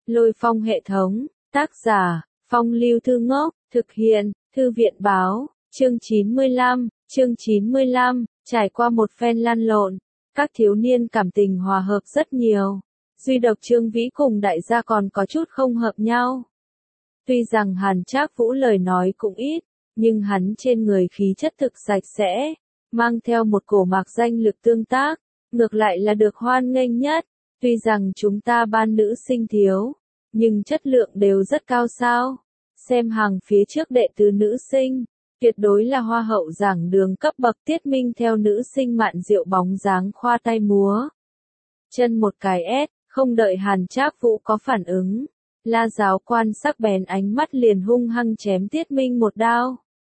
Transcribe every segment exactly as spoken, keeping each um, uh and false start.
Lôi Phong hệ thống, tác giả, Phong Lưu Thư Ngốc, thực hiện, Thư viện báo, chương chín mươi lăm, chương chín mươi lăm, trải qua một phen lăn lộn, các thiếu niên cảm tình hòa hợp rất nhiều. Duy độc Trương Vĩ cùng đại gia còn có chút không hợp nhau. Tuy rằng Hàn Trác Vũ lời nói cũng ít, nhưng hắn trên người khí chất thực sạch sẽ, mang theo một cổ mạc danh lực tương tác, ngược lại là được hoan nghênh nhất. Tuy rằng chúng ta ban nữ sinh thiếu, nhưng chất lượng đều rất cao sao. Xem hàng phía trước đệ tứ nữ sinh, tuyệt đối là hoa hậu giảng đường cấp bậc. Tiết Minh theo nữ sinh Mạn Diệu bóng dáng khoa tay múa chân một cái ét, không đợi Hàn Trác Vũ có phản ứng, La giáo quan sắc bén ánh mắt liền hung hăng chém Tiết Minh một đao.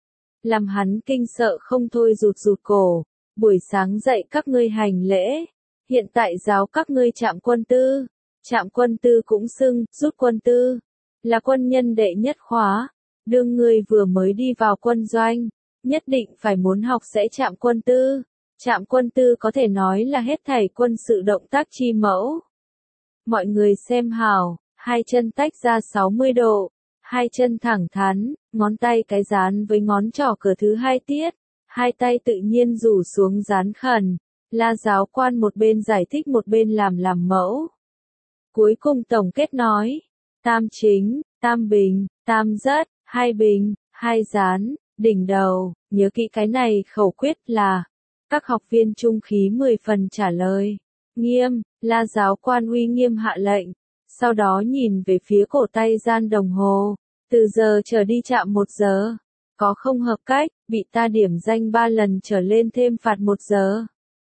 Làm hắn kinh sợ không thôi rụt rụt cổ, buổi sáng dậy các ngươi hành lễ, hiện tại giáo các ngươi Trạm Quân Tư. Trạm Quân Tư cũng xưng, rút quân tư, là quân nhân đệ nhất khóa, đương ngươi vừa mới đi vào quân doanh, nhất định phải muốn học sẽ Trạm Quân Tư. Trạm Quân Tư có thể nói là hết thảy quân sự động tác chi mẫu. Mọi người xem hào, hai chân tách ra sáu mươi độ, hai chân thẳng thắn, ngón tay cái dán với ngón trỏ cửa thứ hai tiết, hai tay tự nhiên rủ xuống dán khẩn. La giáo quan một bên giải thích một bên làm làm mẫu. Cuối cùng tổng kết nói, tam chính, tam bình, tam rất, hai bình, hai dán, đỉnh đầu, nhớ kỹ cái này khẩu quyết là. Các học viên trung khí mười phần trả lời. Nghiêm, La giáo quan uy nghiêm hạ lệnh. Sau đó nhìn về phía cổ tay gian đồng hồ. Từ giờ trở đi chạm một giờ. Có không hợp cách, bị ta điểm danh ba lần trở lên thêm phạt một giờ.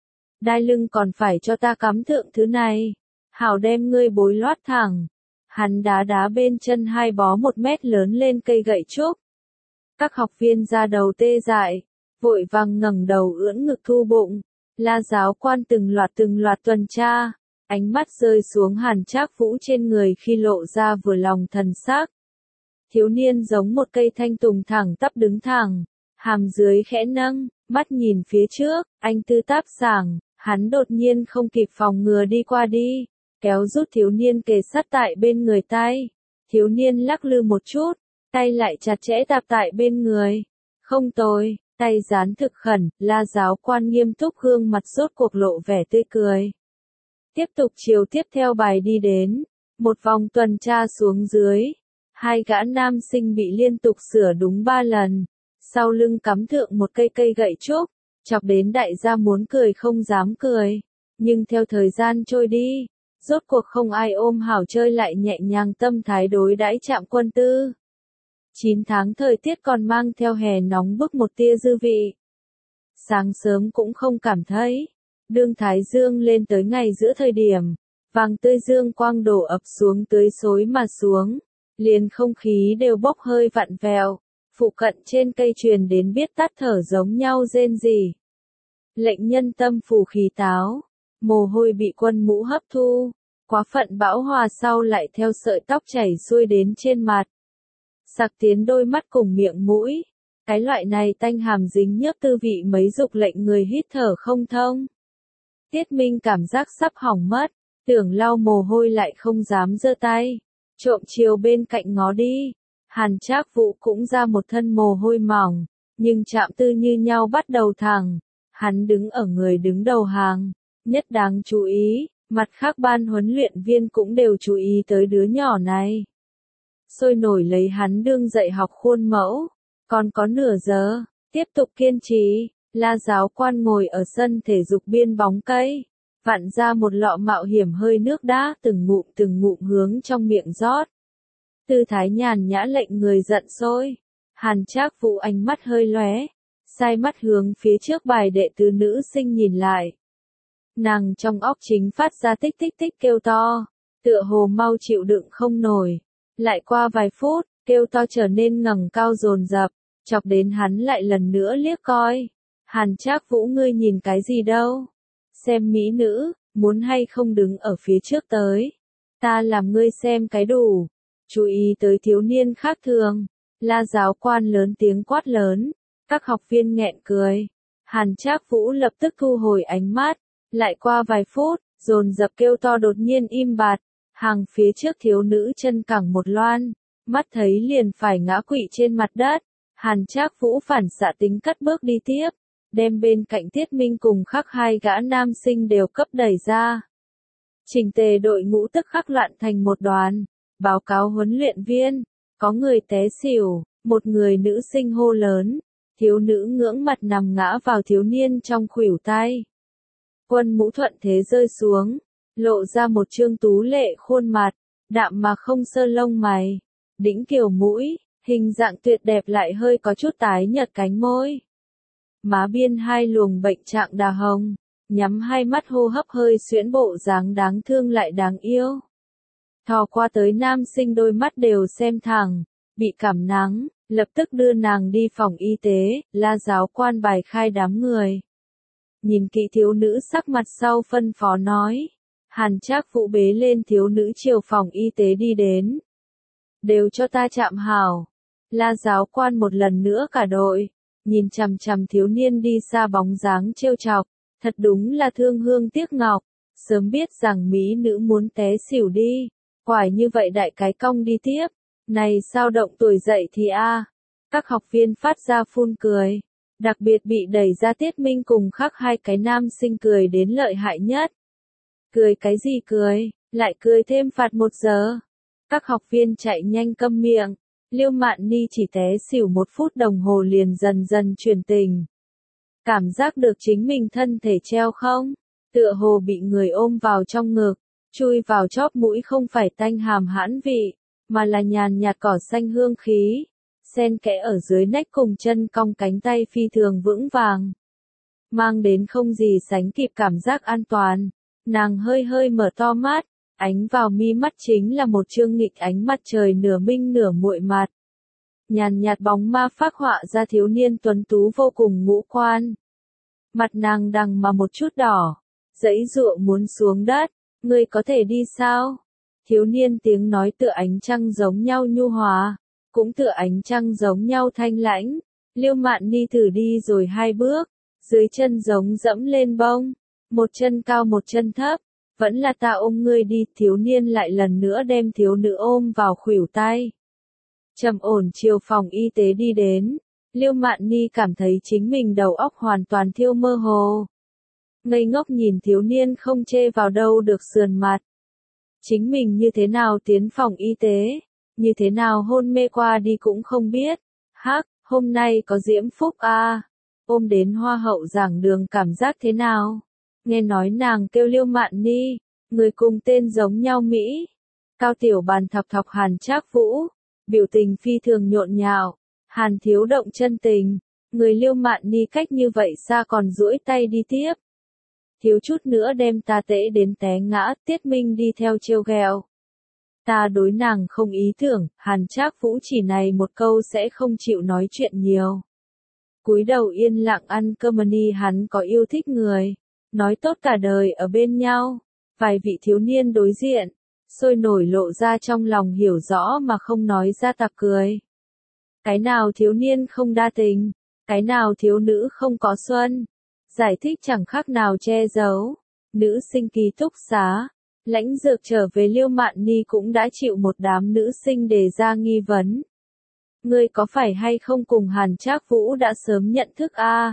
Đai lưng còn phải cho ta cắm thượng thứ này. Hảo đem ngươi bối loát thẳng. Hắn đá đá bên chân hai bó một mét lớn lên cây gậy trúc. Các học viên ra đầu tê dại, vội vàng ngẩng đầu ưỡn ngực thu bụng. La giáo quan từng loạt từng loạt tuần tra, ánh mắt rơi xuống Hàn Trác Vũ trên người khi lộ ra vừa lòng thần sắc. Thiếu niên giống một cây thanh tùng thẳng tắp đứng thẳng, hàm dưới khẽ nâng, mắt nhìn phía trước, anh tư táp sảng, hắn đột nhiên không kịp phòng ngừa đi qua đi, kéo rút thiếu niên kề sát tại bên người tay. Thiếu niên lắc lư một chút, tay lại chặt chẽ tạp tại bên người. Không tồi, tay dán thực khẩn, La giáo quan nghiêm túc gương mặt rốt cuộc lộ vẻ tươi cười. Tiếp tục chiều tiếp theo bài đi đến, một vòng tuần tra xuống dưới, hai gã nam sinh bị liên tục sửa đúng ba lần, sau lưng cắm thượng một cây cây gậy trúc, chọc đến đại gia muốn cười không dám cười, nhưng theo thời gian trôi đi, rốt cuộc không ai ôm hảo chơi lại nhẹ nhàng tâm thái đối đãi Trạm Quân Tư. chín tháng thời tiết còn mang theo hè nóng bức một tia dư vị. Sáng sớm cũng không cảm thấy, đương thái dương lên tới ngày giữa thời điểm, vàng tươi dương quang đổ ập xuống tưới xối mà xuống, liền không khí đều bốc hơi vặn vẹo, phụ cận trên cây truyền đến biết tắt thở giống nhau rên rỉ. Lệnh nhân tâm phù khí táo, mồ hôi bị quân mũ hấp thu, quá phận bão hòa sau lại theo sợi tóc chảy xuôi đến trên mặt. Sặc tiến đôi mắt cùng miệng mũi, cái loại này tanh hàm dính nhớp tư vị mấy dục lệnh người hít thở không thông. Tiết Minh cảm giác sắp hỏng mất, tưởng lau mồ hôi lại không dám giơ tay, trộm chiều bên cạnh ngó đi. Hàn Trác Vũ cũng ra một thân mồ hôi mỏng, nhưng Trạm Tư như nhau bắt đầu thẳng, hắn đứng ở người đứng đầu hàng, nhất đáng chú ý, mặt khác ban huấn luyện viên cũng đều chú ý tới đứa nhỏ này. Sôi nổi lấy hắn đương dạy học khuôn mẫu, còn có nửa giờ, tiếp tục kiên trì. La giáo quan ngồi ở sân thể dục biên bóng cây, vặn ra một lọ mạo hiểm hơi nước đá từng ngụm từng ngụm hướng trong miệng rót. Tư thái nhàn nhã lệnh người giận sôi. Hàn Trác Vũ ánh mắt hơi lóe, sai mắt hướng phía trước bài đệ tứ nữ sinh nhìn lại. Nàng trong óc chính phát ra tích tích tích kêu to, tựa hồ mau chịu đựng không nổi. Lại qua vài phút, kêu to trở nên ngẩng cao dồn dập, chọc đến hắn lại lần nữa liếc coi. Hàn Trác Vũ ngươi nhìn cái gì đâu? Xem mỹ nữ, muốn hay không đứng ở phía trước tới. Ta làm ngươi xem cái đủ. Chú ý tới thiếu niên khác thường. La giáo quan lớn tiếng quát lớn. Các học viên nghẹn cười. Hàn Trác Vũ lập tức thu hồi ánh mắt. Lại qua vài phút, dồn dập kêu to đột nhiên im bặt. Hàng phía trước thiếu nữ chân cẳng một loan, mắt thấy liền phải ngã quỵ trên mặt đất. Hàn Trác Vũ phản xạ tính cất bước đi tiếp, đem bên cạnh Tiết Minh cùng khắc hai gã nam sinh đều cấp đẩy ra. Chỉnh tề đội ngũ tức khắc loạn thành một đoàn, báo cáo huấn luyện viên, có người té xỉu, một người nữ sinh hô lớn, thiếu nữ ngưỡng mặt nằm ngã vào thiếu niên trong khuỷu tay. Quân Mũ thuận thế rơi xuống, lộ ra một trương tú lệ khuôn mặt, đạm mà không sơ lông mày, đĩnh kiều mũi, hình dạng tuyệt đẹp lại hơi có chút tái nhợt cánh môi. Má biên hai luồng bệnh trạng đà hồng, nhắm hai mắt hô hấp hơi xuyễn bộ dáng đáng thương lại đáng yêu. Thò qua tới nam sinh đôi mắt đều xem thẳng, bị cảm nắng, lập tức đưa nàng đi phòng y tế, la giáo quan bài khai đám người. Nhìn kỹ thiếu nữ sắc mặt sau phân phó nói. Hàn Trác Vũ bế lên thiếu nữ chiều phòng y tế đi đến. Đều cho ta chạm hảo. La giáo quan một lần nữa cả đội, nhìn chằm chằm thiếu niên đi xa bóng dáng trêu chọc, thật đúng là thương hương tiếc ngọc, sớm biết rằng mỹ nữ muốn té xỉu đi, quải như vậy đại cái cong đi tiếp, này sao động tuổi dậy thì a. Các học viên phát ra phun cười, đặc biệt bị đẩy ra Tiết Minh cùng khắc hai cái nam sinh cười đến lợi hại nhất. Cười cái gì cười, lại cười thêm phạt một giờ. Các học viên chạy nhanh câm miệng. Liêu Mạn Ni chỉ té xỉu một phút đồng hồ liền dần dần chuyển tình. Cảm giác được chính mình thân thể treo không? Tựa hồ bị người ôm vào trong ngực, chui vào chóp mũi không phải tanh hàm hãn vị, mà là nhàn nhạt cỏ xanh hương khí, xen kẽ ở dưới nách cùng chân cong cánh tay phi thường vững vàng. Mang đến không gì sánh kịp cảm giác an toàn, nàng hơi hơi mở to mắt. Ánh vào mi mắt chính là một trương nghịch ánh mặt trời nửa minh nửa muội mặt. Nhàn nhạt bóng ma phác họa ra thiếu niên tuấn tú vô cùng ngũ quan. Mặt nàng đằng mà một chút đỏ, giãy giụa muốn xuống đất, ngươi có thể đi sao? Thiếu niên tiếng nói tựa ánh trăng giống nhau nhu hòa, cũng tựa ánh trăng giống nhau thanh lãnh. Liêu Mạn Ni thử đi rồi hai bước, dưới chân giống dẫm lên bông, một chân cao một chân thấp. Vẫn là ta ôm ngươi đi, thiếu niên lại lần nữa đem thiếu nữ ôm vào khuỷu tay. Trầm ổn chiều phòng y tế đi đến, Liêu Mạn Ni cảm thấy chính mình đầu óc hoàn toàn thiêu mơ hồ. Ngây ngốc nhìn thiếu niên không chê vào đâu được sườn mặt. Chính mình như thế nào tiến phòng y tế, như thế nào hôn mê qua đi cũng không biết. Hắc, hôm nay có diễm phúc a, à. Ôm đến hoa hậu giảng đường cảm giác thế nào? Nghe nói nàng kêu Liêu Mạn Ni, người cùng tên giống nhau Mỹ. Cao Tiểu Bàn thọc thọc Hàn Trác Vũ, biểu tình phi thường nhộn nhạo. Hàn thiếu động chân tình, người Liêu Mạn Ni cách như vậy xa còn duỗi tay đi tiếp. Thiếu chút nữa đem ta tễ đến té ngã, Tiết Minh đi theo trêu ghẹo. Ta đối nàng không ý tưởng, Hàn Trác Vũ chỉ này một câu sẽ không chịu nói chuyện nhiều. Cúi đầu yên lặng ăn cơm ni, hắn có yêu thích người. Nói tốt cả đời ở bên nhau, vài vị thiếu niên đối diện, sôi nổi lộ ra trong lòng hiểu rõ mà không nói ra tặc cười. Cái nào thiếu niên không đa tình, cái nào thiếu nữ không có xuân, giải thích chẳng khác nào che giấu. Nữ sinh ký túc xá, lãnh dược trở về Liêu Mạn Ni cũng đã chịu một đám nữ sinh đề ra nghi vấn. Ngươi có phải hay không cùng Hàn Trác Vũ đã sớm nhận thức a? À?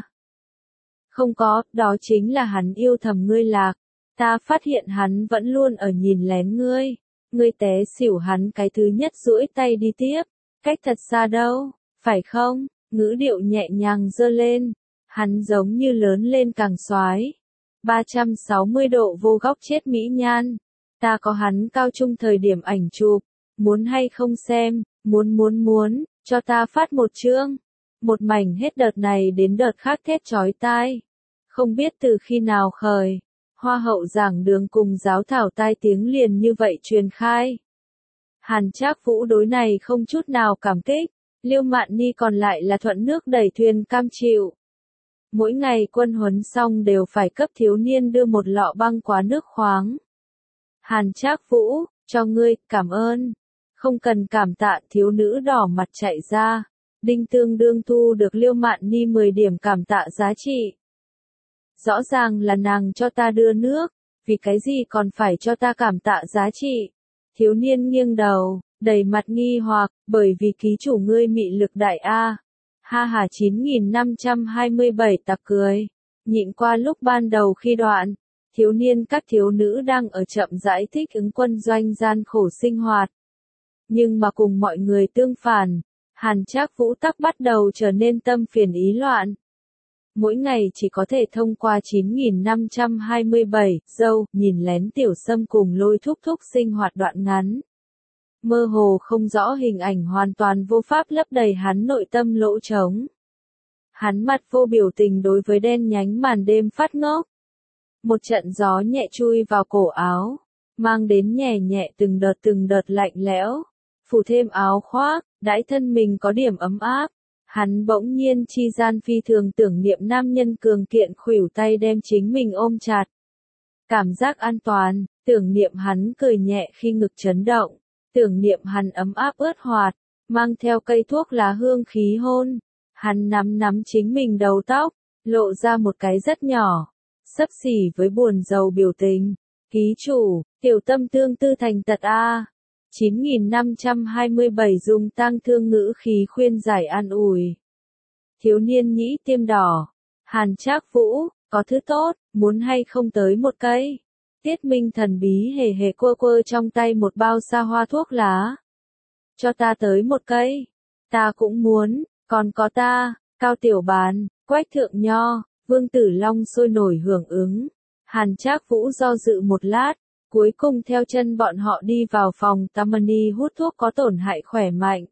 Không có, đó chính là hắn yêu thầm ngươi lạc. Ta phát hiện hắn vẫn luôn ở nhìn lén ngươi. Ngươi té xỉu hắn cái thứ nhất duỗi tay đi tiếp. Cách thật xa đâu, phải không? Ngữ điệu nhẹ nhàng giơ lên. Hắn giống như lớn lên càng xoái. ba trăm sáu mươi độ vô góc chết mỹ nhan. Ta có hắn cao trung thời điểm ảnh chụp. Muốn hay không xem, muốn muốn muốn, cho ta phát một chương. Một mảnh hết đợt này đến đợt khác thét chói tai. Không biết từ khi nào khởi, hoa hậu giảng đường cùng giáo thảo tai tiếng liền như vậy truyền khai. Hàn Trác Vũ đối này không chút nào cảm kích, Liêu Mạn Ni còn lại là thuận nước đẩy thuyền cam chịu. Mỗi ngày quân huấn xong đều phải cấp thiếu niên đưa một lọ băng quá nước khoáng. Hàn Trác Vũ, cho ngươi, cảm ơn. Không cần cảm tạ, thiếu nữ đỏ mặt chạy ra. Đinh tương đương thu được Liêu Mạn Ni mười điểm cảm tạ giá trị. Rõ ràng là nàng cho ta đưa nước, vì cái gì còn phải cho ta cảm tạ giá trị. Thiếu niên nghiêng đầu, đầy mặt nghi hoặc, bởi vì ký chủ ngươi mị lực đại A. Ha ha chín nghìn năm trăm hai mươi bảy tặc cười. Nhịn qua lúc ban đầu khi đoạn, thiếu niên các thiếu nữ đang ở chậm rãi thích ứng quân doanh gian khổ sinh hoạt. Nhưng mà cùng mọi người tương phản, Hàn Trác Vũ tắc bắt đầu trở nên tâm phiền ý loạn. Mỗi ngày chỉ có thể thông qua chín nghìn năm trăm hai mươi bảy, dâu, nhìn lén Tiểu Sâm cùng Lôi Thúc Thúc sinh hoạt đoạn ngắn. Mơ hồ không rõ hình ảnh hoàn toàn vô pháp lấp đầy hắn nội tâm lỗ trống. Hắn mặt vô biểu tình đối với đen nhánh màn đêm phát ngốc. Một trận gió nhẹ chui vào cổ áo, mang đến nhẹ nhẹ từng đợt từng đợt lạnh lẽo, phủ thêm áo khoác, đãi thân mình có điểm ấm áp. Hắn bỗng nhiên chi gian phi thường tưởng niệm nam nhân cường kiện khuỷu tay đem chính mình ôm chặt. Cảm giác an toàn, tưởng niệm hắn cười nhẹ khi ngực chấn động, tưởng niệm hắn ấm áp ướt hoạt, mang theo cây thuốc lá hương khí hôn. Hắn nắm nắm chính mình đầu tóc, lộ ra một cái rất nhỏ, xấp xỉ với buồn rầu biểu tình. Ký chủ, tiểu tâm tương tư thành tật A. chín nghìn năm trăm hai mươi bảy dùng tang thương ngữ khí khuyên giải an ủi. Thiếu niên nhĩ tiêm đỏ. Hàn Trác Vũ, có thứ tốt, muốn hay không tới một cây. Tiết Minh thần bí hề hề quơ quơ trong tay một bao xa hoa thuốc lá. Cho ta tới một cây. Ta cũng muốn, còn có ta, Cao Tiểu Bàn, Quách Thượng Nho, Vương Tử Long sôi nổi hưởng ứng. Hàn Trác Vũ do dự một lát, cuối cùng theo chân bọn họ đi vào phòng Tammany hút thuốc có tổn hại khỏe mạnh.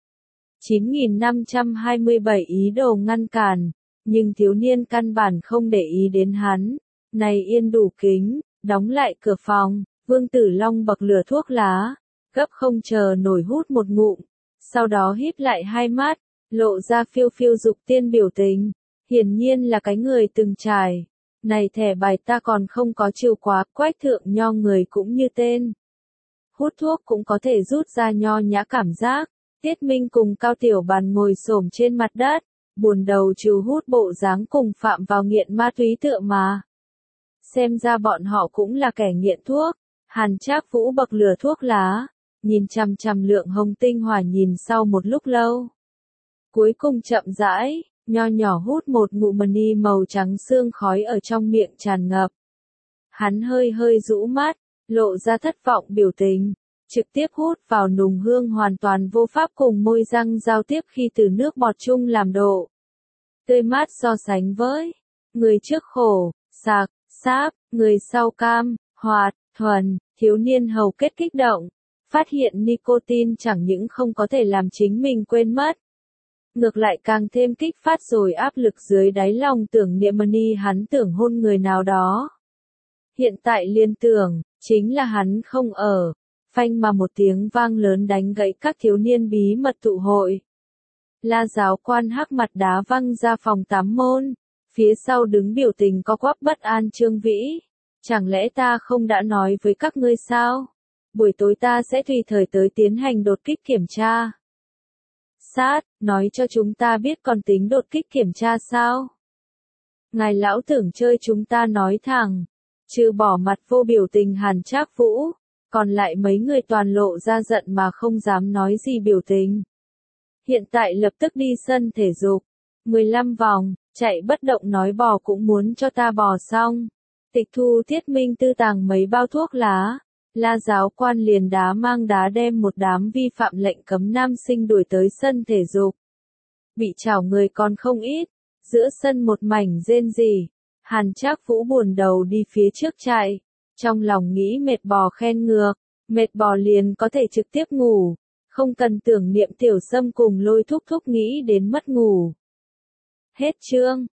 chín nghìn năm trăm hai mươi bảy ý đồ ngăn cản, nhưng thiếu niên căn bản không để ý đến hắn. Này yên đủ kính, đóng lại cửa phòng, Vương Tử Long bậc lửa thuốc lá, gấp không chờ nổi hút một ngụm, sau đó híp lại hai mắt, lộ ra phiêu phiêu dục tiên biểu tình, hiển nhiên là cái người từng trải. Này thẻ bài ta còn không có chiêu quá, Quách Thượng Nho người cũng như tên. Hút thuốc cũng có thể rút ra nho nhã cảm giác. Tiết Minh cùng Cao Tiểu Bàn ngồi xổm trên mặt đất, buồn đầu trừ hút bộ dáng cùng phạm vào nghiện ma túy tựa mà. Xem ra bọn họ cũng là kẻ nghiện thuốc. Hàn Trác Vũ bậc lửa thuốc lá, nhìn chằm chằm Lượng Hồng tinh hỏa nhìn sau một lúc lâu. Cuối cùng chậm rãi, nho nhỏ hút một ngụm mani màu trắng sương khói ở trong miệng tràn ngập. Hắn hơi hơi rũ mắt, lộ ra thất vọng biểu tình, trực tiếp hút vào nùng hương hoàn toàn vô pháp cùng môi răng giao tiếp khi từ nước bọt chung làm độ. Tươi mát so sánh với, người trước khổ, sạc, sáp, người sau cam, hoạt, thuần, thiếu niên hầu kết kích động, phát hiện nicotine chẳng những không có thể làm chính mình quên mất. Ngược lại càng thêm kích phát rồi áp lực dưới đáy lòng tưởng niệm mani hắn tưởng hôn người nào đó. Hiện tại liên tưởng, chính là hắn không ở, phanh mà một tiếng vang lớn đánh gãy các thiếu niên bí mật tụ hội. La giáo quan hắc mặt đá văng ra phòng tắm môn, phía sau đứng biểu tình có quắp bất an Trương Vĩ. Chẳng lẽ ta không đã nói với các ngươi sao? Buổi tối ta sẽ tùy thời tới tiến hành đột kích kiểm tra. Sát, nói cho chúng ta biết còn tính đột kích kiểm tra sao? Ngài lão tưởng chơi chúng ta nói thẳng, trừ bỏ mặt vô biểu tình Hàn Trác Vũ, còn lại mấy người toàn lộ ra giận mà không dám nói gì biểu tình. Hiện tại lập tức đi sân thể dục, mười lăm vòng, chạy bất động nói bò cũng muốn cho ta bò xong. Tịch thu Tiết Minh tư tàng mấy bao thuốc lá. La giáo quan liền đá mang đá đem một đám vi phạm lệnh cấm nam sinh đuổi tới sân thể dục. Bị chảo người còn không ít, giữa sân một mảnh rên rỉ. Hàn Trác Vũ buồn đầu đi phía trước chạy, trong lòng nghĩ mệt bò khen ngược, mệt bò liền có thể trực tiếp ngủ, không cần tưởng niệm Tiểu Sâm cùng Lôi Thúc Thúc nghĩ đến mất ngủ. Hết chương.